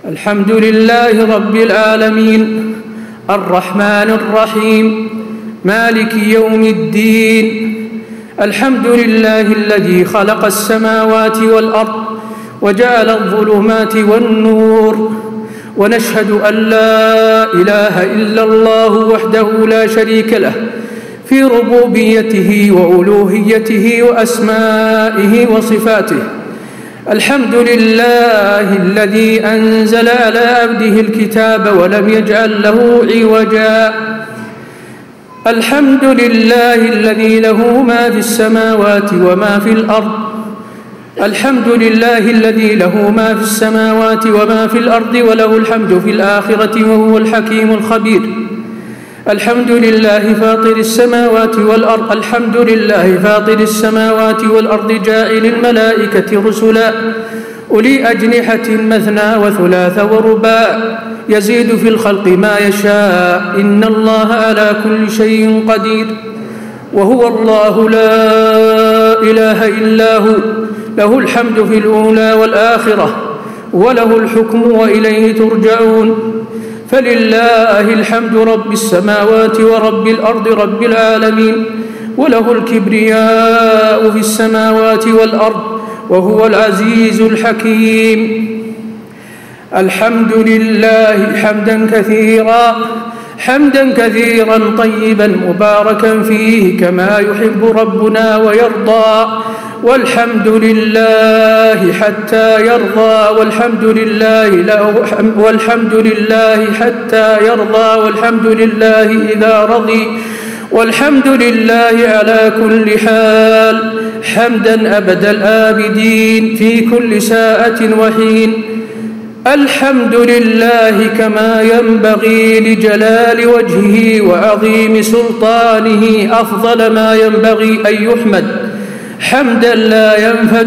الحمد لله رب العالمين الرحمن الرحيم مالك يوم الدين. الحمد لله الذي خلق السماوات والأرض وجعل الظلمات والنور، ونشهد أن لا إله إلا الله وحده لا شريك له في ربوبيته وألوهيته وأسمائه وصفاته. الحمد لله الذي أنزل على عبده الكتاب ولم يجعل له عوجا. الحمد لله الذي له ما في السماوات وما في الأرض. الحمد لله الذي له ما في السماوات وما في الأرض وله الحمد في الآخرة وهو الحكيم الخبير. الحمد لله فاطر السماوات والأرض. الحمد لله فاطر السماوات والأرض جاعل الملائكة رسلا أولي أجنحة مثنى وثلاث ورباع يزيد في الخلق ما يشاء إن الله على كل شيء قدير. وهو الله لا إله إلا هو، له الحمد في الأولى والآخرة وله الحكم وإليه ترجعون. فلله الحمد رب السماوات ورب الأرض رب العالمين، وله الكبرياء في السماوات والأرض وهو العزيز الحكيم. الحمد لله حمدا كثيرا طيبا مباركا فيه كما يحب ربنا ويرضى. والحمد لله حتى يرضى، والحمد لله حتى يرضى، والحمد لله إذا رضي، والحمد لله على كل حال، حمدا أبد الآبدين في كل ساعة وحين. الحمد لله كما ينبغي لجلال وجهه وعظيم سلطانه، أفضل ما ينبغي أن يحمد حمدا لا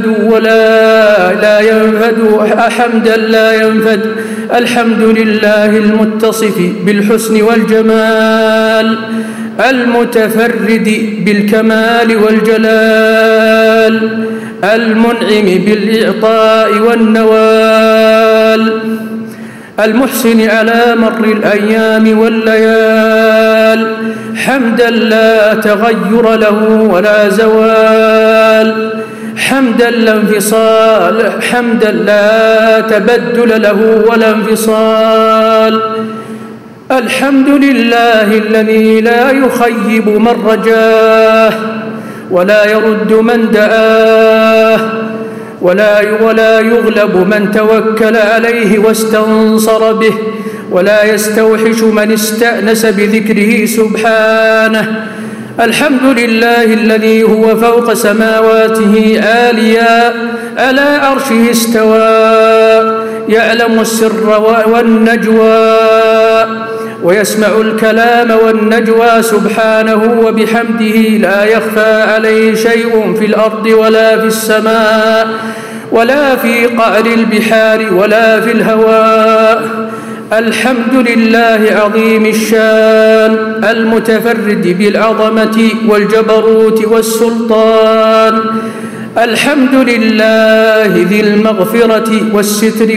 ينفد. الحمد لله المتصف بالحسن والجمال، المتفرد بالكمال والجلال، المنعم بالإعطاء والنوال، المحسن على مر الأيام والليال، حمدا لا تغير له ولا زوال، حمدا لا انفصال، حمدا لا تبدل له ولا انفصال. الحمد لله الذي لا يخيب من رجاه ولا يرد من دعاه ولا يغلب من توكل عليه واستنصر به، ولا يستوحش من استأنس بذكره سبحانه. الحمد لله الذي هو فوق سماواته عاليا على عرشه استوى، يعلم السر والنجوى ويسمع الكلام والنجوى سبحانه وبحمده، لا يخفى عليه شيء في الأرض ولا في السماء ولا في قعر البحار ولا في الهواء. الحمد لله عظيم الشان المتفرد بالعظمة والجبروت والسلطان. الحمد لله ذي المغفرة والستر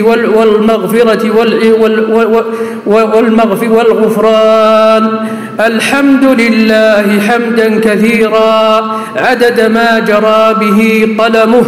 والغفران. الحمد لله حمدا كثيرا عدد ما جرى به قلمه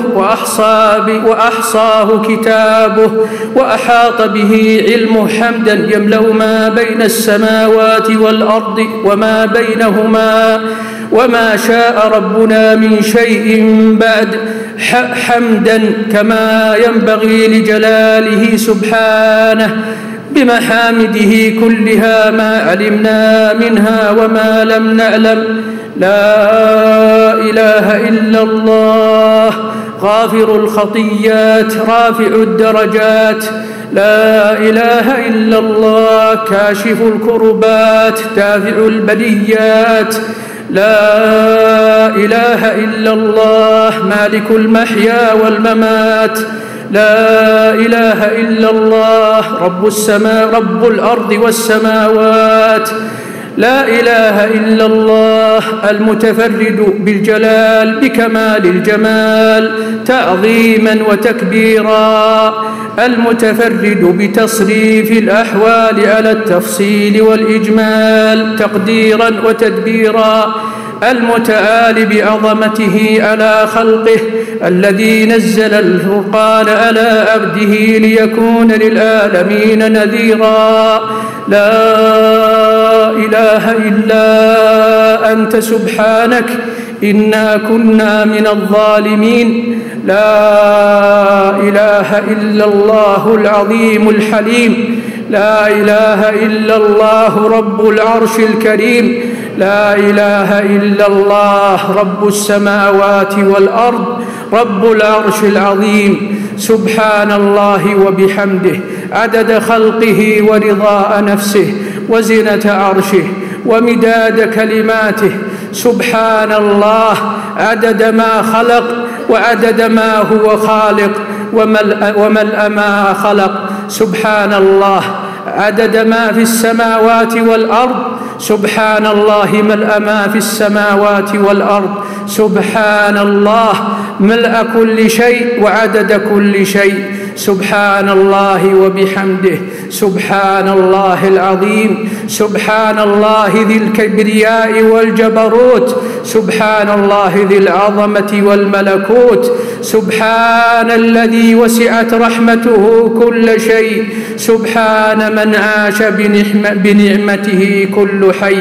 وأحصاه كتابه وأحاط به علمه، حمدا يملأ ما بين السماوات والأرض وما بينهما وما شاء ربنا من شيء بعد، حمدا كما ينبغي لجلاله سبحانه بمحامده كلها ما علمنا منها وما لم نعلم. لا إله إلا الله غافر الخطيات رافع الدرجات، لا إله إلا الله كاشف الكربات دافع البليات، لا إله إلا الله مالك المحيا والممات، لا إله إلا الله رب الأرض والسماوات، لا إله إلا الله المتفرد بالجلال بكمال الجمال تعظيما وتكبيرا، المتفرد بتصريف الأحوال على التفصيل والإجمال تقديرا وتدبيرا، المتعال بعظمته على خلقه، الذي نزل الفرقان على عبده ليكون للعالمين نذيرا. لا إله إلا أنت سبحانك إنا كنا من الظالمين. لا إله إلا الله العظيم الحليم. لا إله إلا الله رب العرش الكريم. لا إله إلا الله رب السماوات والأرض رب العرش العظيم. سبحان الله وبحمده عدد خلقه ورضاء نفسه وزنة عرشه ومداد كلماته. سبحان الله عدد ما خلق وعدد ما هو خالق وملء ما خلق. سبحان الله عدد ما في السماوات والأرض. سبحان الله ملء ما في السماوات والأرض. سبحان الله ملء كل شيء وعدد كل شيء. سبحان الله وبحمده سبحان الله العظيم. سبحان الله ذي الكبرياء والجبروت. سبحان الله ذي العظمة والملكوت. سبحان الذي وسعت رحمته كل شيء. سبحان من عاش بنعمته كل حي.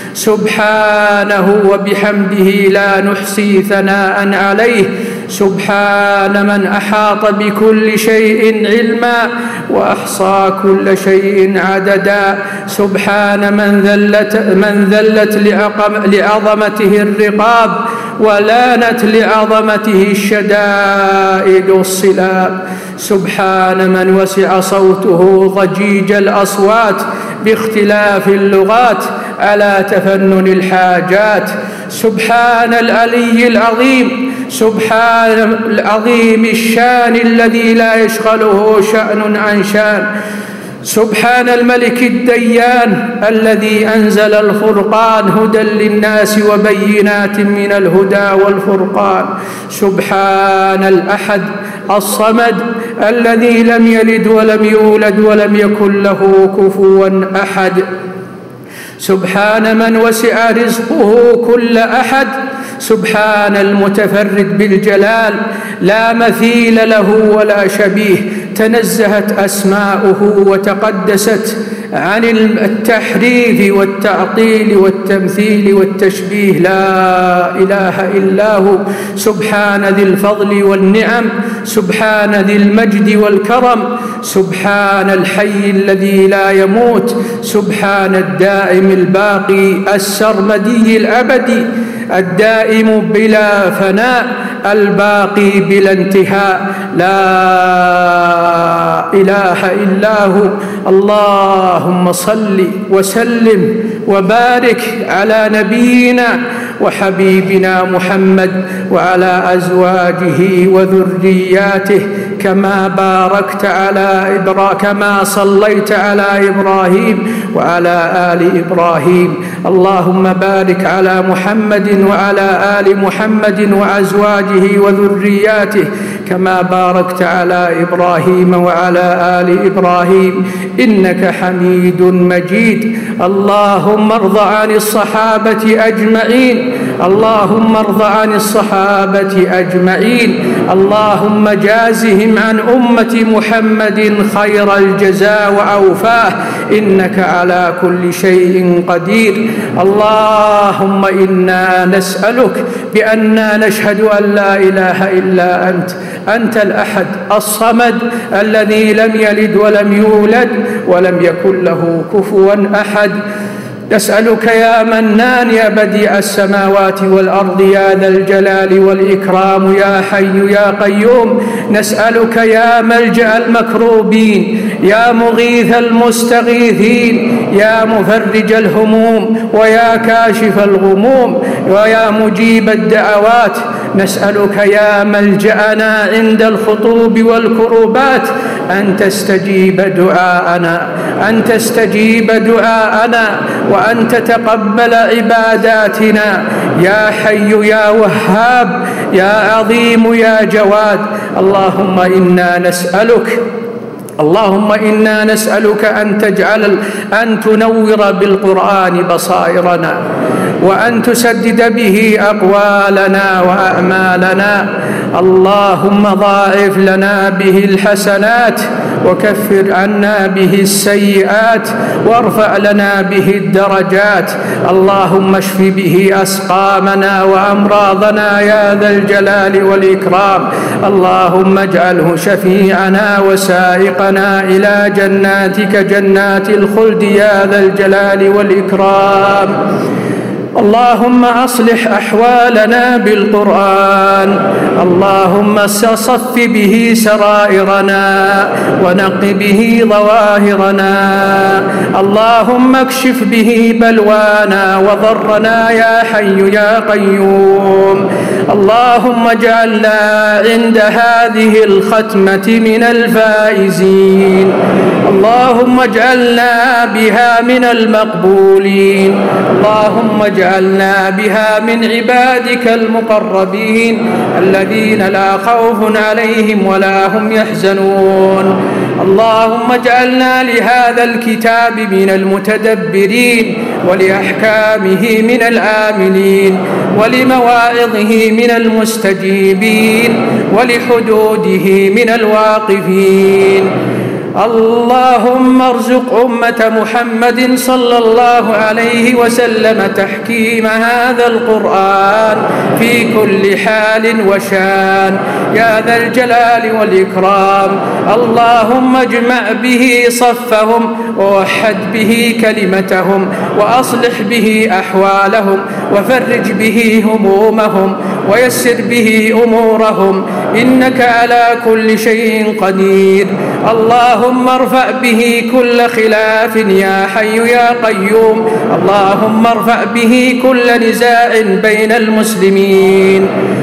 سبحانه وبحمده لا نحصي ثناء عليه. سبحان من أحاط بكل شيء علما وأحصى كل شيء عددا. سبحان من ذلت لعظمته الرقاب ولانت لعظمته الشدائد الصلاب. سبحان من وسع صوته ضجيج الأصوات باختلاف اللغات على تفنن الحاجات. سبحان العلي العظيم. سبحان العظيم الشان الذي لا يشغله شأن عن شان. سبحان الملك الديان الذي أنزل الفرقان هدى للناس وبينات من الهدى والفرقان. سبحان الأحد الصمد الذي لم يلد ولم يولد ولم يكن له كفوا أحد. سبحان من وسع رزقه كل أحد. سبحان المتفرد بالجلال لا مثيل له ولا شبيه. تنزهت أسماؤه وتقدست عن التحريف والتعطيل والتمثيل والتشبيه. لا إله إلا هو. سبحان ذي الفضل والنعم. سبحان ذي المجد والكرم. سبحان الحي الذي لا يموت. سبحان الدائم الباقي السرمدي الأبدي الدائم بلا فناء الباقي بلا انتهاء. لا إله إلا هو. اللهم صل وسلم وبارك على نبينا وحبيبنا محمد وعلى أزواجه وذرياته كما صليت على إبراهيم وعلى آل إبراهيم. اللهم بارك على محمد وعلى آل محمد وأزواجه وذرياته كما باركت على إبراهيم وعلى آل إبراهيم إنك حميد مجيد. اللهم ارض عن الصحابة أجمعين. اللهم ارض عن الصحابة أجمعين. اللهم جازهم عن أمة محمد خير الجزاء وأوفاه إنك على كل شيء قدير. اللهم إنا نسألك بأننا نشهد أن لا إله إلا أنت الأحد الصمد الذي لم يلد ولم يولد ولم يكن له كفوا أحد. نسألك يا منان يا بديع السماوات والأرض يا ذا الجلال والإكرام يا حي يا قيوم. نسألك يا ملجأ المكروبين يا مغيث المستغيثين يا مفرج الهموم ويا كاشف الغموم ويا مجيب الدعوات. نسألك يا ملجأنا عند الخطوب والكروبات أن تستجيب دعاءنا وأن تتقبل عباداتنا يا حي يا وهاب يا عظيم يا جواد. اللهم إنا نسألك أن تنور بالقرآن بصائرنا، وأن تسدد به أقوالنا وأعمالنا. اللهم ضاعف لنا به الحسنات، وكفر عنا به السيئات، وارفع لنا به الدرجات. اللهم اشف به أسقامنا وأمراضنا يا ذا الجلال والإكرام. اللهم اجعله شفيعنا وسائقنا إلى جناتك جنات الخلد يا ذا الجلال والإكرام. اللهم أصلح أحوالنا بالقرآن، اللهم صف به سرائرنا ونق به ظواهرنا، اللهم اكشف به بلوانا وضرنا يا حي يا قيوم. اللهم اجعلنا عند هذه الختمة من الفائزين، اللهم اجعلنا بها من المقبولين، اللهم اجعلنا بها من عبادك المقربين الذين لا خوف عليهم ولا هم يحزنون. اللهم اجعلنا لهذا الكتاب من المتدبرين، ولأحكامه من العاملين، ولمواعظه من المستجيبين، ولحدوده من الواقفين. اللهم ارزق أمة محمد صلى الله عليه وسلم تحكيم هذا القرآن في كل حال وشان يا ذا الجلال والإكرام. اللهم اجمع به صفهم، ووحد به كلمتهم، وأصلح به أحوالهم، وفرج به همومهم، ويسر به أمورهم، إنك على كل شيء قدير. اللهم ارفع به كل خلاف يا حي يا قيوم. اللهم ارفع به كل نزاع بين المسلمين.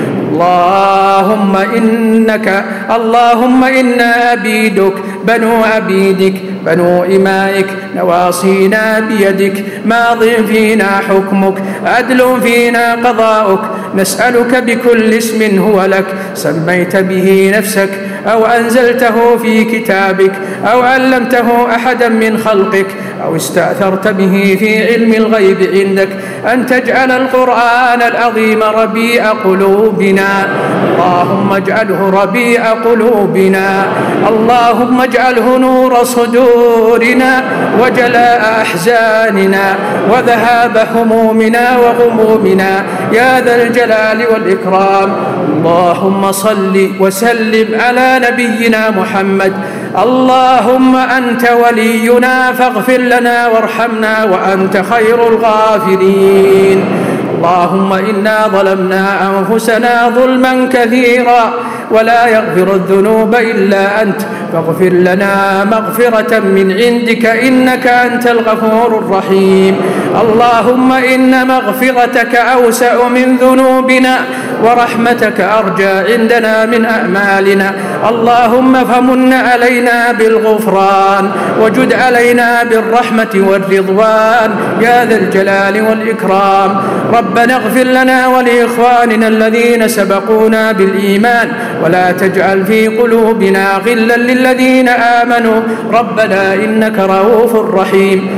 اللهم إنا عبيدك بنو عبيدك بنو إمائك، نواصينا بيدك، ماض فينا حكمك، عدل فينا قضاؤك. نسألك بكل اسم هو لك سميت به نفسك، أو أنزلته في كتابك، أو علمته أحدا من خلقك، أو استأثرت به في علم الغيب عندك، أن تجعل القرآن العظيم ربيع قلوبنا. اللهم اجعله ربيع قلوبنا، اللهم اجعله نور صدورنا، وجلاء أحزاننا، وذهاب همومنا وغمومنا يا ذا الجلال والإكرام. اللهم صل وسلم على نبينا محمد. اللهم أنت ولينا فاغفر لنا وارحمنا وأنت خير الغافرين. اللهم إنا ظلمنا أنفسنا ظلما كثيرا، ولا يغفر الذنوب إلا أنت، فاغفر لنا مغفرة من عندك إنك أنت الغفور الرحيم. اللهم إن مغفرتك أوسع من ذنوبنا، ورحمتك أرجى عندنا من أعمالنا. اللهم فمن علينا بالغفران، وجد علينا بالرحمة والرضوان يا ذا الجلال والإكرام. ربنا اغفر لنا ولإخواننا الذين سبقونا بالإيمان، ولا تجعل في قلوبنا غلا للذين آمنوا ربنا إنك رؤوف رحيم.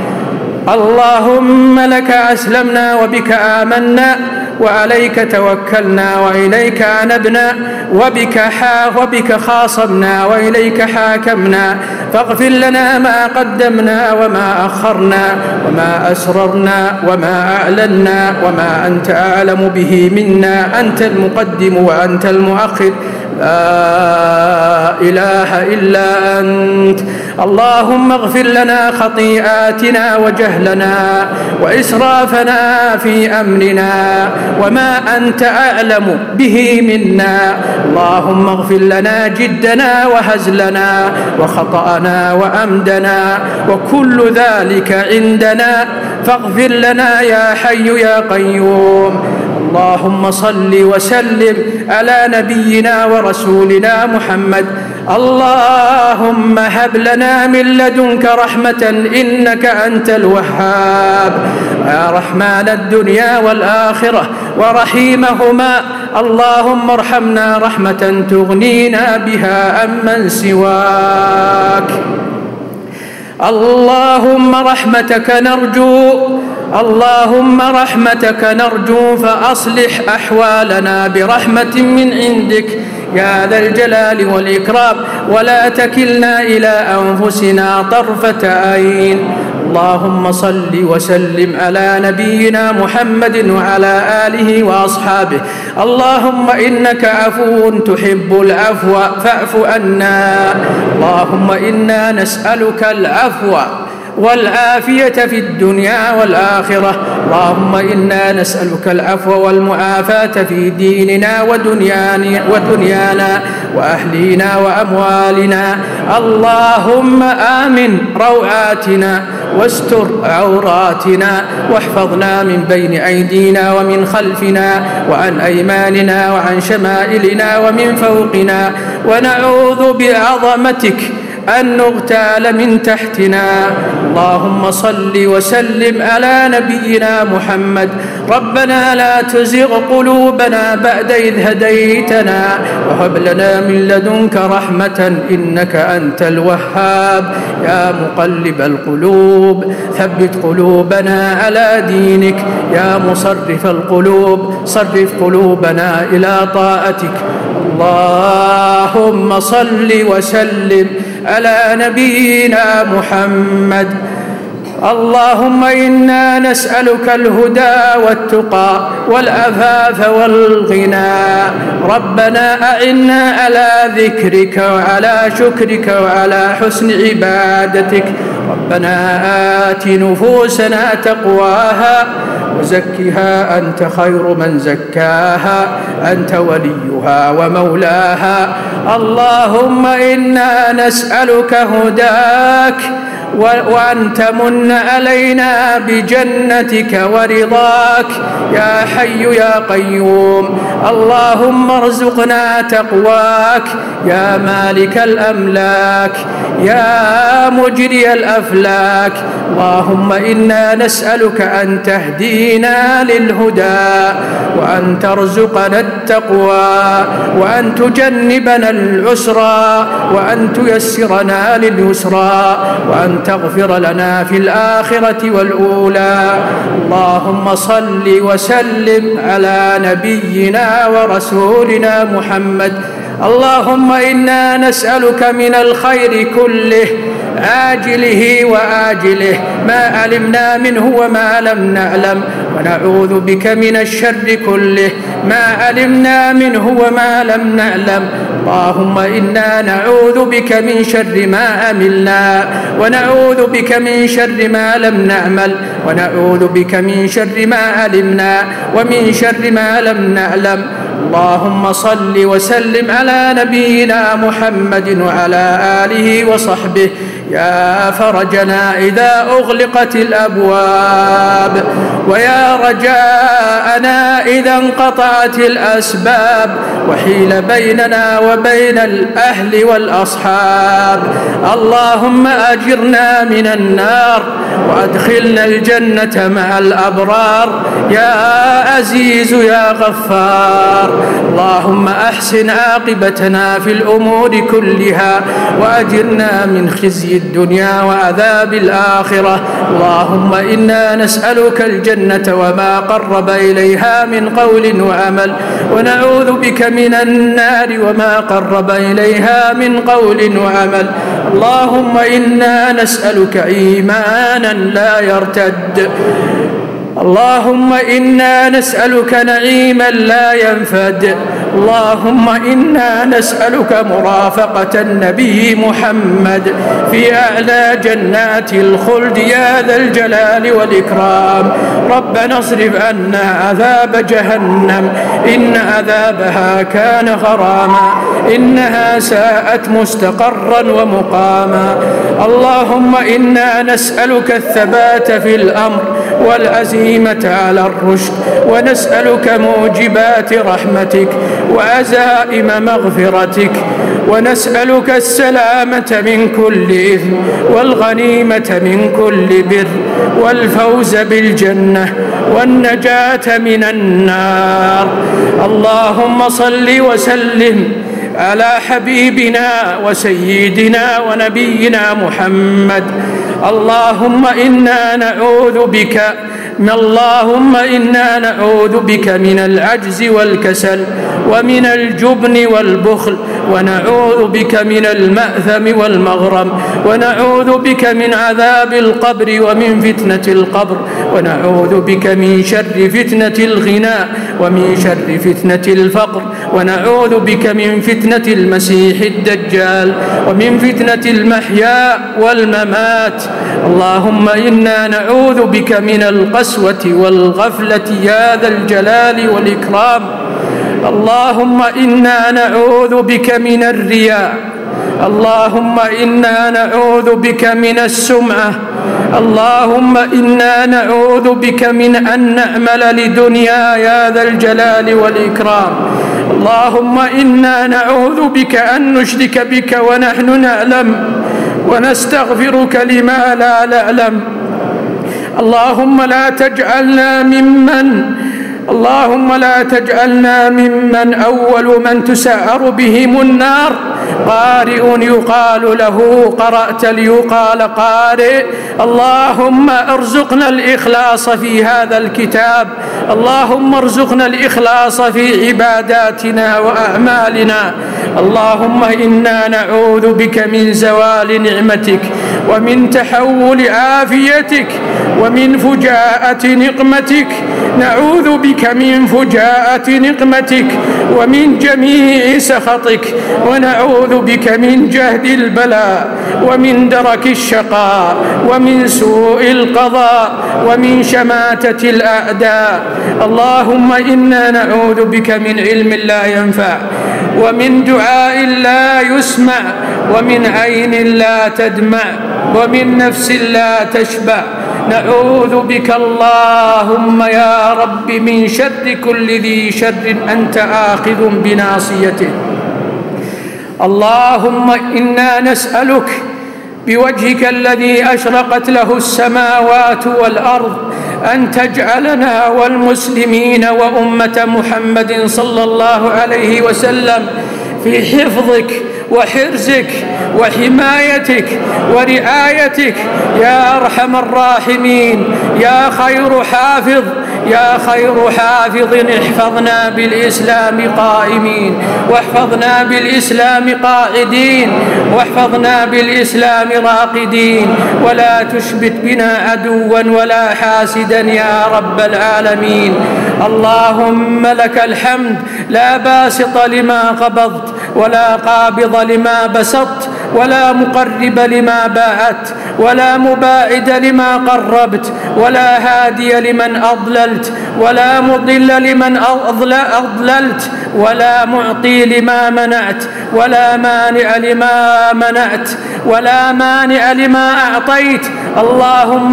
اللهم لك أسلمنا وبك آمنا، وعليك توكلنا وإليك أنبنا، وبك خاصمنا وإليك حاكمنا. فاغفر لنا ما قدمنا وما أخرنا، وما أسررنا وما أعلنا، وما أنت أعلم به منا. أنت المقدم وأنت المؤخر، لا إله إلا أنت. اللهم اغفر لنا خطيئاتنا وجهلنا وإسرافنا في أمرنا، وما أنت أعلم به منا. اللهم اغفر لنا جدنا وهزلنا وخطأنا وأمدنا، وكل ذلك عندنا، فاغفر لنا يا حي يا قيوم. اللهم صل وسلم على نبينا ورسولنا محمد. اللهم هب لنا من لدنك رحمة إنك أنت الوهاب يا رحمن الدنيا والآخرة ورحيمهما. اللهم ارحمنا رحمة تغنينا بها عمن سواك. اللهم رحمتك نرجو فأصلح أحوالنا برحمة من عندك يا ذا الجلال والإكرام، ولا تكلنا إلى أنفسنا طرفة عين. اللهم صل وسلم على نبينا محمد وعلى آله وأصحابه. اللهم إنك عفو تحب العفو فاعف عنا. اللهم إنا نسألك العفو والعافية في الدنيا والآخرة. اللهم إنا نسألك العفو والمعافاة في ديننا ودنيانا وأهلينا وأموالنا. اللهم آمن روعاتنا واستر عوراتنا واحفظنا من بين أيدينا ومن خلفنا وعن أيماننا وعن شمائلنا ومن فوقنا، ونعوذ بعظمتك أن نغتال من تحتنا. اللهم صل وسلم على نبينا محمد. ربنا لا تزغ قلوبنا بعد إذ هديتنا وهب لنا من لدنك رحمة إنك أنت الوهاب. يا مقلب القلوب ثبت قلوبنا على دينك. يا مصرف القلوب صرف قلوبنا إلى طاعتك. اللهم صل وسلم على نبينا محمد. اللهم إنا نسألك الهدى والتقى والعفاف والغنى. ربنا أعنا على ذكرك وعلى شكرك وعلى حسن عبادتك. ربنا آت نفوسنا تقواها وزكها أنت خير من زكاها أنت وليها ومولاها. اللهم إنا نسألك هداك وأن تمن علينا بجنتك ورضاك يا حي يا قيوم. اللهم ارزقنا تقواك يا مالك الأملاك يا مجري الأفلاك. اللهم إنا نسألك أن تهدينا للهدى وأن ترزقنا التقوى وأن تجنبنا العسرى وأن تيسرنا لليسرى وأن تغفر لنا في الآخرة والأولى. اللهم صل وسلم على نبينا ورسولنا محمد. اللهم إنا نسألك من الخير كله آجله وآجله ما علمنا منه وما لم نعلم، ونعوذ بك من الشر كله ما علمنا منه وما لم نعلم. اللهم إنا نعوذ بك من شر ما عملنا ونعوذ بك من شر ما لم نعمل ونعوذ بك من شر ما علمنا ومن شر ما لم نعلم. اللهم صل وسلم على نبينا محمد وعلى آله وصحبه. يا فرجنا إذا أغلقت الأبواب ويا رجاءنا إذا انقطعت الأسباب وحيل بيننا وبين الأهل والأصحاب. اللهم أجرنا من النار وأدخلنا الجنة مع الأبرار يا عزيز يا غفار. اللهم أحسن عاقبتنا في الأمور كلها وأجرنا من خزي الدنيا وعذاب الآخرة. اللهم إنا نسألك الجنة وما قرب إليها من قول وعمل، ونعوذ بك من النار وما قرب إليها من قول وعمل. اللهم إنا نسألك إيمانا لا يرتد. اللهم إنا نسألك نعيما لا ينفد. اللهم إنا نسألك مرافقة النبي محمد في أعلى جنات الخلد يا ذا الجلال والإكرام. ربنا اصرف عنا عذاب جهنم إن عذابها كان غراما إنها ساءت مستقرا ومقاما. اللهم إنا نسألك الثبات في الأمر والعزيمة على الرشد، ونسألك موجبات رحمتك وعزائم مغفرتك ونسألك السلامة من كل إثم والغنيمة من كل بر والفوز بالجنة والنجاة من النار. اللهم صل وسلم على حبيبنا وسيدنا ونبينا محمد. اللهم إنا نعوذ بك من العجز والكسل ومن الجبن والبخل، ونعوذ بك من المأثم والمغرم، ونعوذ بك من عذاب القبر ومن فتنة القبر، ونعوذ بك من شر فتنة الغنى ومن شر فتنة الفقر، ونعوذ بك من فتنة المسيح الدجال ومن فتنة المحيا والممات. اللهم إنا نعوذ بك من القسوة والغفلة يا ذا الجلال والإكرام. اللهم إنا نعوذ بك من الرياء. اللهم إنا نعوذ بك من السمعة. اللهم إنا نعوذ بك من أن نعمل لدنيا يا ذا الجلال والإكرام. اللهم إنا نعوذ بك أن نشرك بك ونحن نعلم ونستغفرك لما لا نعلم. اللهم لا تجعلنا ممن أول من تسعر بهم النار قارئ يقال له قرأت ليقال قارئ. اللهم ارزقنا الإخلاص في هذا الكتاب. اللهم ارزقنا الإخلاص في عباداتنا وأعمالنا. اللهم إنا نعوذ بك من زوال نعمتك ومن تحول عافيتك ومن فجاءة نقمتك. نعوذ بك من فجاءة نقمتك ومن جميع سخطك، ونعوذ بك من جهد البلاء ومن درك الشقاء ومن سوء القضاء ومن شماتة الأعداء. اللهم إنا نعوذ بك من علم لا ينفع ومن دعاء لا يسمع ومن عين لا تدمع ومن نفس لا تشبع. نعوذ بك اللهم يا رب من شر كل ذي شر أنت آخذ بناصيته. اللهم إنا نسألك بوجهك الذي أشرقت له السماوات والأرض أن تجعلنا والمسلمين وأمة محمد صلى الله عليه وسلم في حفظك وحرزك وحمايتك ورعايتك يا أرحم الراحمين. يا خير حافظ احفظنا بالإسلام قائمين، واحفظنا بالإسلام قاعدين، واحفظنا بالإسلام راقدين، ولا تشبت بنا عدوا ولا حاسدا يا رب العالمين. اللهم لك الحمد لا باسط لما قبضت ولا قابض لما بسطت ولا مقرب لما باعت ولا مباعد لما قربت ولا هادي لمن أضللت ولا مضل لمن أضللت ولا معطي لما منعت ولا مانع لما منعت ولا مانع لما أعطيت. اللهم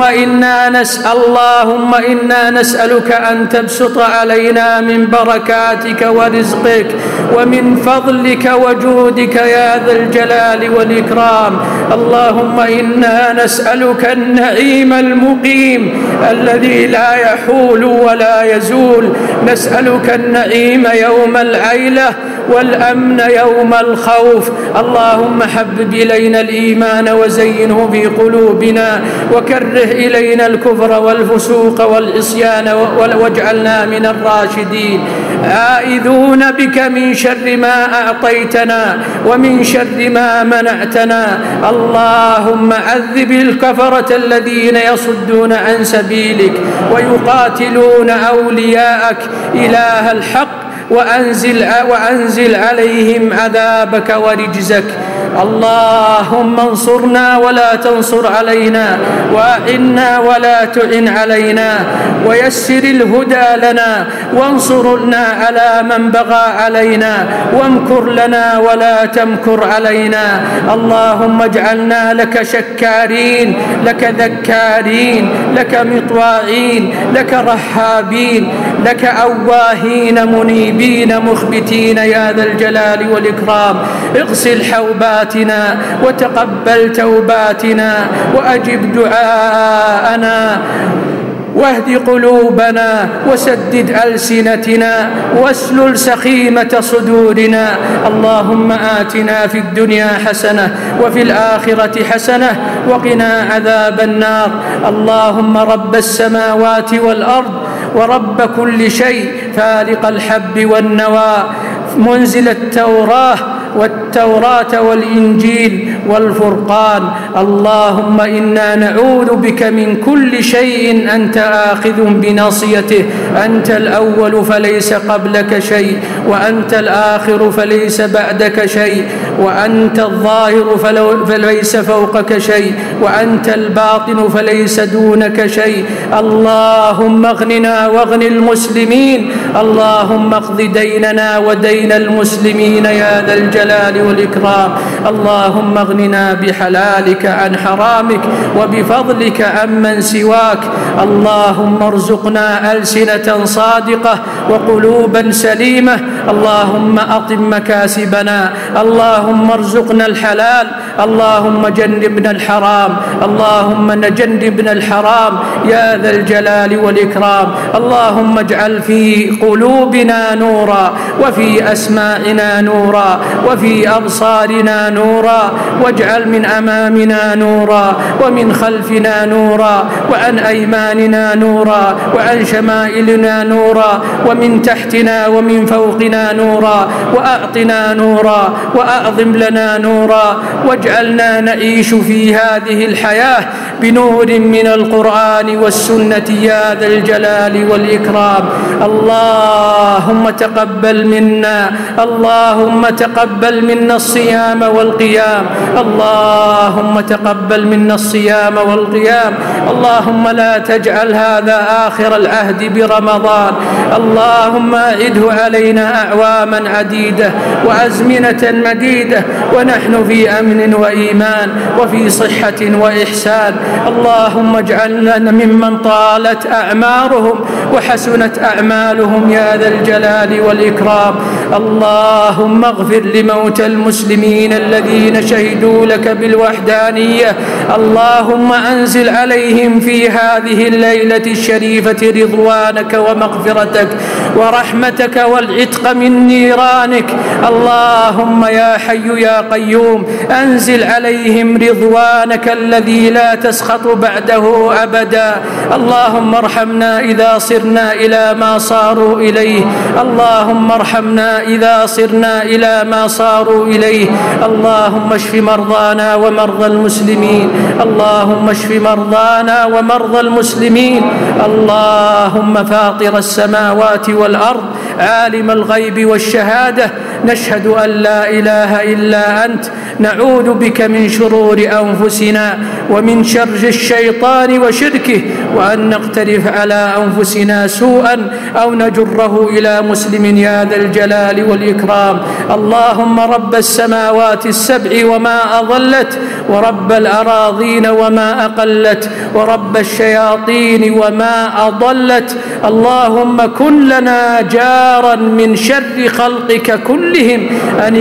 إنا نسألك أن تبسط علينا من بركاتك ورزقك ومن فضلك وجودك يا ذا الجلال والإكرام. اللهم إنا نسألك النعيم المقيم الذي لا يحول ولا يزول. نسألك النعيم يوم العيلة والأمن يوم الخوف. اللهم حبب إلينا الإيمان وزينه في قلوبنا وكره إلينا الكفر والفسوق والعصيان واجعلنا من الراشدين. عائذون بك من شر ما أعطيتنا ومن شر ما منعتنا. اللهم عذب الكفرة الذين يصدون عن سبيلك ويقاتلون أولياءك إله الحق، وأنزل عليهم عذابك ورجزك. اللهم انصرنا ولا تنصر علينا، وأعنا ولا تعن علينا، ويسر الهدى لنا، وانصرنا على من بغى علينا، وامكر لنا ولا تمكر علينا. اللهم اجعلنا لك شكارين، لك ذكارين، لك مطواعين، لك رحابين، لك أواهين منيبين منيبين مخبتين يا ذا الجلال والإكرام. اغسل حوباتنا وتقبل توباتنا وأجب دعاءنا واهد قلوبنا وسدد ألسنتنا واسلل سخيمة صدورنا. اللهم آتنا في الدنيا حسنة وفي الآخرة حسنة وقنا عذاب النار. اللهم رب السماوات والأرض ورب كل شيء، فالق الحب والنوى، منزل التوراة والإنجيل والفرقان. اللهم إنا نعوذ بك من كل شيء أنت آخذ بناصيته. أنت الأول فليس قبلك شيء، وأنت الآخر فليس بعدك شيء، وأنت الظاهر فليس فوقك شيء، وأنت الباطن فليس دونك شيء. اللهم اغننا واغن المسلمين. اللهم اقض ديننا ودين المسلمين يا ذا الجلال والإكرام. اللهم اغننا بحلالك عن حرامك وبفضلك عمن سواك. اللهم ارزقنا ألسنة صادقة وقلوبا سليمة. اللهم أطم مكاسبنا. اللهم ارزقنا الحلال. اللهم جنبنا الحرام. اللهم جنبنا الحرام يا ذا الجلال والإكرام. اللهم اجعل في قلوبنا نورا، وفي أسماعنا نورا، وفي أبصارنا نورا، واجعل من أمامنا نورا، ومن خلفنا نورا، وعن أيماننا نورا، وعن شمائلنا نورا، ومن تحتنا ومن فوقنا نورا. وأعطنا نورا وأعظم لنا نورا، واجعلنا نعيش في هذه الحياة بنور من القرآن والسنة يا ذا الجلال والإكرام. اللهم تقبل منا. اللهم تقبل منا الصيام والقيام. اللهم تقبل منا الصيام والقيام. اللهم لا تجعل هذا آخر العهد برمضان. اللهم أعده علينا أعواما عديدة وأزمنة مديدة ونحن في أمن وإيمان وفي صحة وإحسان. اللهم اجعلنا ممن طالت أعمارهم وحسنت أعمالهم يا ذا الجلال والإكرام. اللهم اغفر لموتى المسلمين الذين شهدوا لك بالوحدانية. اللهم أنزل عليهم في هذه الليلة الشريفة رضوانك ومغفرتك ورحمتك والعتق من نيرانك. اللهم يا حي يا قيوم أنزل عليهم رضوانك الذي لا تسخط بعده أبدا. اللهم ارحمنا إذا صرنا إلى ما صاروا إليه. اللهم ارحمنا إذا صرنا إلى ما صاروا إليه. اللهم اشف مرضانا ومرضى المسلمين. اللهم اشف مرضانا ومرضى المسلمين. اللهم فاطر السماوات والأرض عالم الغيب والشهادة، نشهد أن لا إله إلا أنت. نعوذ بك من شرور أنفسنا ومن شر الشيطان وشركه، وأن نقترف على أنفسنا سوءا أو نجره إلى مسلم يا ذا الجلال والإكرام. اللهم رب السماوات السبع وما أضلت، ورب الأراضين وما أقلت، ورب الشياطين وما أضلت. اللهم كن لنا جارا من شر خلقك كلهم، أن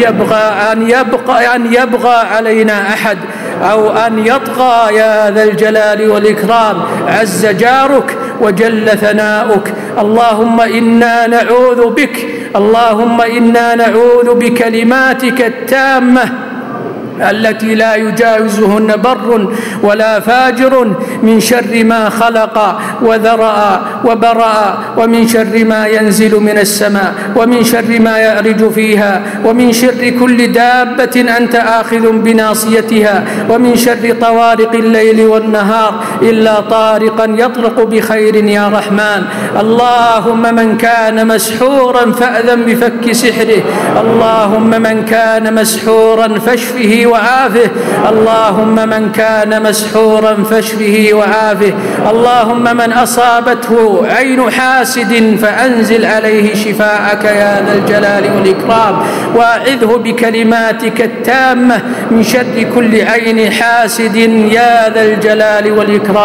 يبغى علينا أحد أو أن يطغى يا ذا الجلال والإكرام. عز جارك وجل ثناؤك. اللهم إنا نعوذ بك. اللهم إنا نعوذ بكلماتك التامة التي لا يجاوزهن بر ولا فاجر من شر ما خلق وذرأ وبرأ، ومن شر ما ينزل من السماء، ومن شر ما يعرج فيها، ومن شر كل دابة أنت آخذ بناصيتها، ومن شر طوارق الليل والنهار إلا طارقا يطرق بخير يا رحمن. اللهم من كان مسحورا فأذن بفك سحره. اللهم من كان مسحورا فاشفه وعافه. اللهم من كان مسحورا فاشفه وعافه. اللهم من أصابته عين حاسد فأنزل عليه شفاءك يا ذا الجلال والإكرام، وأعذه بكلماتك التامة من شر كل عين حاسد يا ذا الجلال والإكرام.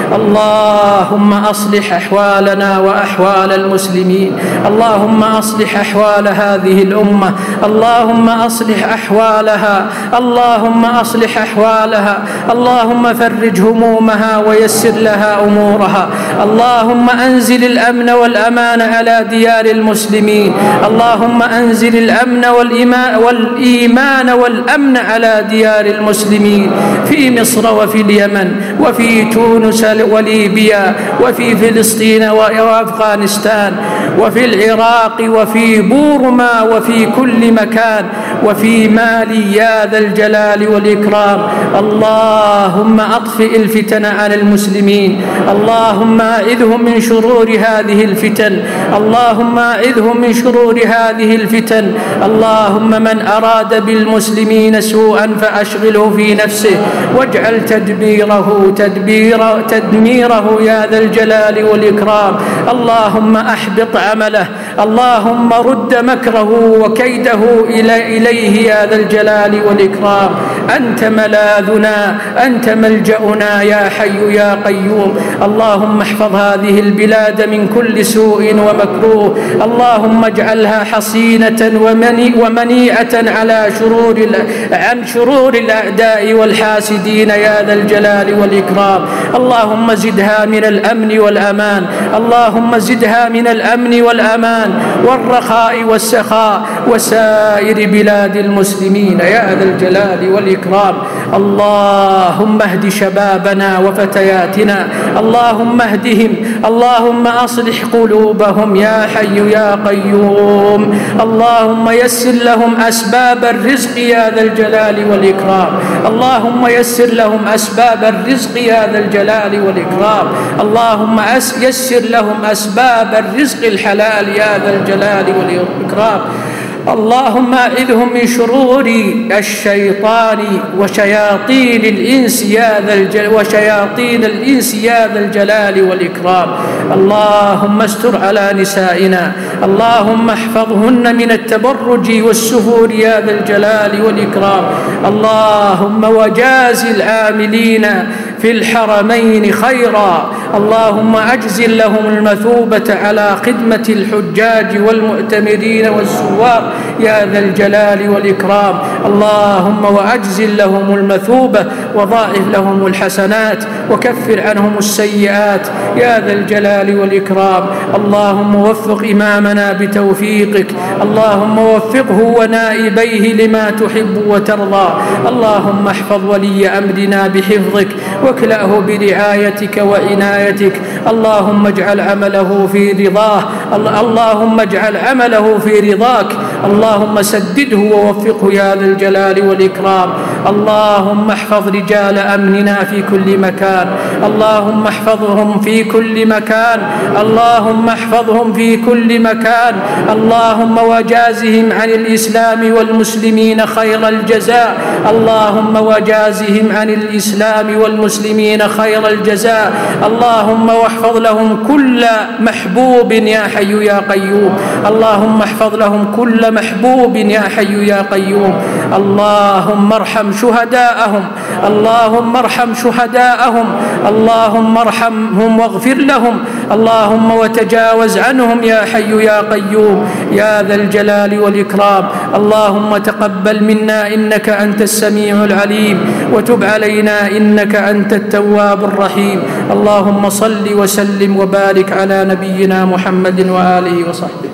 اللهم أصلح أحوالنا وأحوال المسلمين، اللهم أصلح أحوال هذه الأمة، اللهم أصلح أحوالها، اللهم أصلح أحوالها، اللهم فرج همومها ويسر لها أمورها، اللهم أنزل الأمن والأمان على ديار المسلمين، اللهم أنزل الأمن والإيمان والأمن على ديار المسلمين في مصر وفي اليمن وفي تونس وليبيا وفي فلسطين وأفغانستان وفي العراق وفي بورما وفي كل مكان وفي مالي يا ذا الجلال والإكرام. اللهم أطفئ الفتن على المسلمين، اللهم أعذهم من شرور هذه الفتن، اللهم أعذهم من شرور هذه الفتن. اللهم من أراد بالمسلمين سوءا فأشغله في نفسه واجعل تدميره يا ذا الجلال والإكرام. اللهم أحبط عمله، اللهم رد مكره وكيده إليه يا ذا الجلال والإكرام. أنت ملاذنا، أنت ملجأنا يا حي يا قيوم. اللهم احفظ هذه البلاد من كل سوء ومكروه، اللهم اجعلها حصينة ومنيئة عن شرور الأعداء والحاسدين يا ذا الجلال والإكرام. اللهم زدها من الأمن والأمان، اللهم زدها من الأمن والأمان والرخاء والسخاء وسائر بلاد المسلمين يا ذا الجلال والإكرام. اللهم اهد شبابنا وفتياتنا، اللهم اهدهم، اللهم أصلح قلوبهم يا حي يا قيوم. اللهم يسر لهم أسباب الرزق يا ذا الجلال والإكرام، اللهم يسر لهم أسباب الرزق يا ذا الجلال والإكرام، اللهم يسر لهم أسباب الرزق الحلال يا ذا الجلال والإكرام. اللهم أعذهم من شرور الشيطان وشياطين الإنس يا ذا الجلال والإكرام. اللهم استر على نسائنا، اللهم احفظهن من التبرج والسفور يا ذا الجلال والإكرام. اللهم وجاز العاملين في الحرمين خيرا، اللهم أجزل لهم المثوبة على خدمة الحجاج والمؤتمرين والزوار يا ذا الجلال والإكرام. اللهم وأجزل لهم المثوبة وضاعف لهم الحسنات وكفر عنهم السيئات يا ذا الجلال والإكرام. اللهم وفق إمامنا بتوفيقك، اللهم وفقه ونائبيه لما تحب وترضى. اللهم احفظ ولي أمرنا بحفظك واكلأه برعايتك وعنايتك. اللهم اجعل عمله في رضاه، اللهم اجعل عمله في رضاك، اللهم سدده ووفقه يا ذا الجلال والإكرام. اللهم احفظ رجال أمننا في كل مكان، اللهم احفظهم في كل مكان، اللهم احفظهم في كل مكان. اللهم وجازهم عن الإسلام والمسلمين خير الجزاء، اللهم وجازهم عن الإسلام والمسلمين خير الجزاء. اللهم واحفظ لهم كل محبوب يا حي يا قيوم، اللهم احفظ لهم كل محبوب يا حي يا قيوم. اللهم ارحم شهداءهم، اللهم ارحم شهداءهم، اللهم ارحمهم واغفر لهم، اللهم وتجاوز عنهم يا حي يا قيوم يا ذا الجلال والإكرام. اللهم تقبل منا إنك أنت السميع العليم، وتب علينا إنك أنت التواب الرحيم. اللهم صل وسلم وبارك على نبينا محمد وآله وصحبه.